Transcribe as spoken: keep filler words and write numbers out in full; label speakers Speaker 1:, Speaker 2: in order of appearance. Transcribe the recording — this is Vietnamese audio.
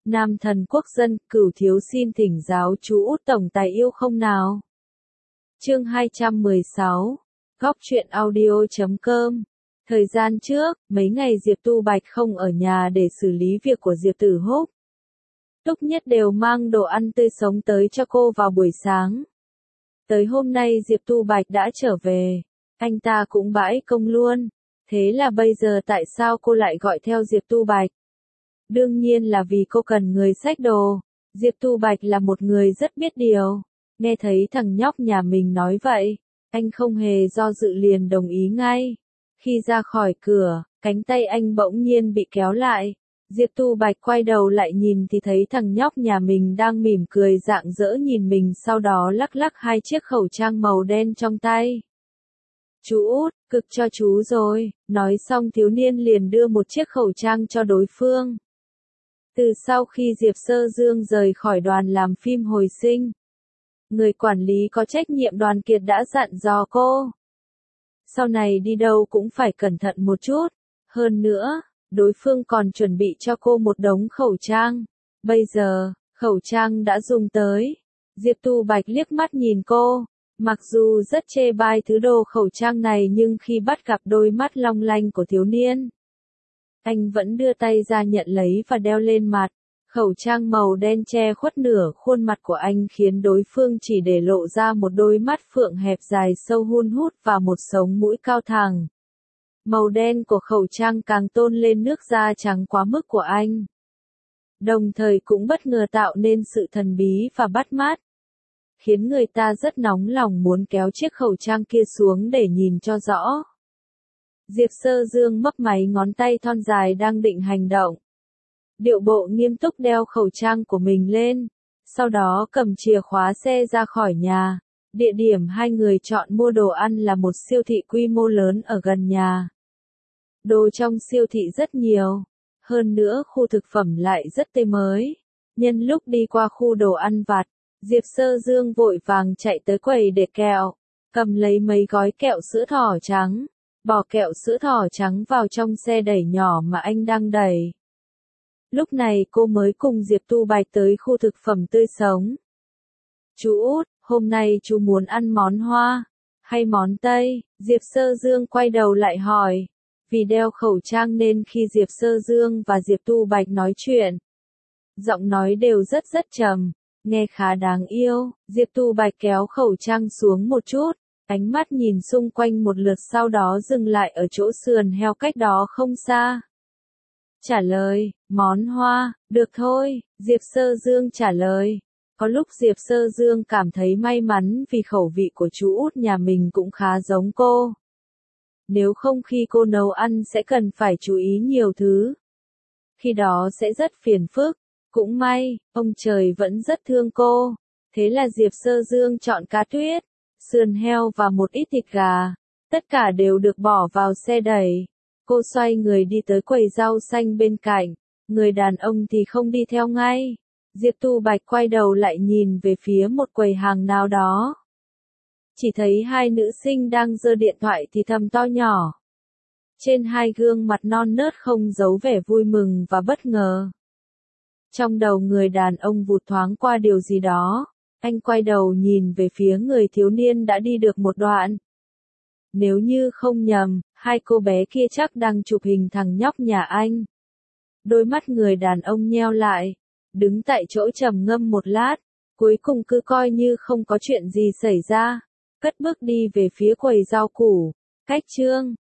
Speaker 1: Nam thần quốc dân, Cửu thiếu xin thỉnh giáo chú Út tổng tài yêu không nào. Chương hai trăm mười sáu, Góc truyện audio chấm com. Thời gian trước, mấy ngày Diệp Tu Bạch không ở nhà để xử lý việc của Diệp Tử Húc. Túc Nhất đều mang đồ ăn tươi sống tới cho cô vào buổi sáng. Tới hôm nay Diệp Tu Bạch đã trở về, anh ta cũng bãi công luôn. Thế là bây giờ tại sao cô lại gọi theo Diệp Tu Bạch? Đương nhiên là vì cô cần người xách đồ. Diệp Tu Bạch là một người rất biết điều. Nghe thấy thằng nhóc nhà mình nói vậy, anh không hề do dự liền đồng ý ngay. Khi ra khỏi cửa, cánh tay anh bỗng nhiên bị kéo lại. Diệp Tu Bạch quay đầu lại nhìn thì thấy thằng nhóc nhà mình đang mỉm cười rạng rỡ nhìn mình, sau đó lắc lắc hai chiếc khẩu trang màu đen trong tay. Chú Út, cực cho chú rồi. Nói xong thiếu niên liền đưa một chiếc khẩu trang cho đối phương. Từ sau khi Diệp Sơ Dương rời khỏi đoàn làm phim hồi sinh, người quản lý có trách nhiệm Đoàn Kiệt đã dặn dò cô. Sau này đi đâu cũng phải cẩn thận một chút. Hơn nữa, đối phương còn chuẩn bị cho cô một đống khẩu trang. Bây giờ, khẩu trang đã dùng tới. Diệp Tu Bạch liếc mắt nhìn cô. Mặc dù rất chê bai thứ đồ khẩu trang này nhưng khi bắt gặp đôi mắt long lanh của thiếu niên, anh vẫn đưa tay ra nhận lấy và đeo lên mặt. Khẩu trang màu đen che khuất nửa khuôn mặt của anh khiến đối phương chỉ để lộ ra một đôi mắt phượng hẹp dài sâu hun hút và một sống mũi cao thẳng. Màu đen của khẩu trang càng tôn lên nước da trắng quá mức của anh, đồng thời cũng bất ngờ tạo nên sự thần bí và bắt mắt, khiến người ta rất nóng lòng muốn kéo chiếc khẩu trang kia xuống để nhìn cho rõ. Diệp Sơ Dương mấp máy ngón tay thon dài đang định hành động. Điệu bộ nghiêm túc đeo khẩu trang của mình lên, sau đó cầm chìa khóa xe ra khỏi nhà. Địa điểm hai người chọn mua đồ ăn là một siêu thị quy mô lớn ở gần nhà. Đồ trong siêu thị rất nhiều, hơn nữa khu thực phẩm lại rất tươi mới. Nhân lúc đi qua khu đồ ăn vặt, Diệp Sơ Dương vội vàng chạy tới quầy để kẹo, cầm lấy mấy gói kẹo sữa thỏ trắng, bỏ kẹo sữa thỏ trắng vào trong xe đẩy nhỏ mà anh đang đẩy. Lúc này cô mới cùng Diệp Tu Bạch tới khu thực phẩm tươi sống. Chú Út, hôm nay chú muốn ăn món Hoa hay món Tây? Diệp Sơ Dương quay đầu lại hỏi. Vì đeo khẩu trang nên khi Diệp Sơ Dương và Diệp Tu Bạch nói chuyện, giọng nói đều rất rất trầm, nghe khá đáng yêu. Diệp Tu Bạch kéo khẩu trang xuống một chút, ánh mắt nhìn xung quanh một lượt sau đó dừng lại ở chỗ sườn heo cách đó không xa. Trả lời, món Hoa, được thôi, Diệp Sơ Dương trả lời. Có lúc Diệp Sơ Dương cảm thấy may mắn vì khẩu vị của chú Út nhà mình cũng khá giống cô. Nếu không khi cô nấu ăn sẽ cần phải chú ý nhiều thứ. Khi đó sẽ rất phiền phức. Cũng may, ông trời vẫn rất thương cô. Thế là Diệp Sơ Dương chọn cá tuyết, sườn heo và một ít thịt gà. Tất cả đều được bỏ vào xe đẩy. Cô xoay người đi tới quầy rau xanh bên cạnh. Người đàn ông thì không đi theo ngay. Diệp Tu Bạch quay đầu lại nhìn về phía một quầy hàng nào đó. Chỉ thấy hai nữ sinh đang giơ điện thoại thì thầm to nhỏ. Trên hai gương mặt non nớt không giấu vẻ vui mừng và bất ngờ. Trong đầu người đàn ông vụt thoáng qua điều gì đó. Anh quay đầu nhìn về phía người thiếu niên đã đi được một đoạn. Nếu như không nhầm, hai cô bé kia chắc đang chụp hình thằng nhóc nhà anh. Đôi mắt người đàn ông nheo lại, đứng tại chỗ trầm ngâm một lát, cuối cùng cứ coi như không có chuyện gì xảy ra, cất bước đi về phía quầy rau củ. Cách chương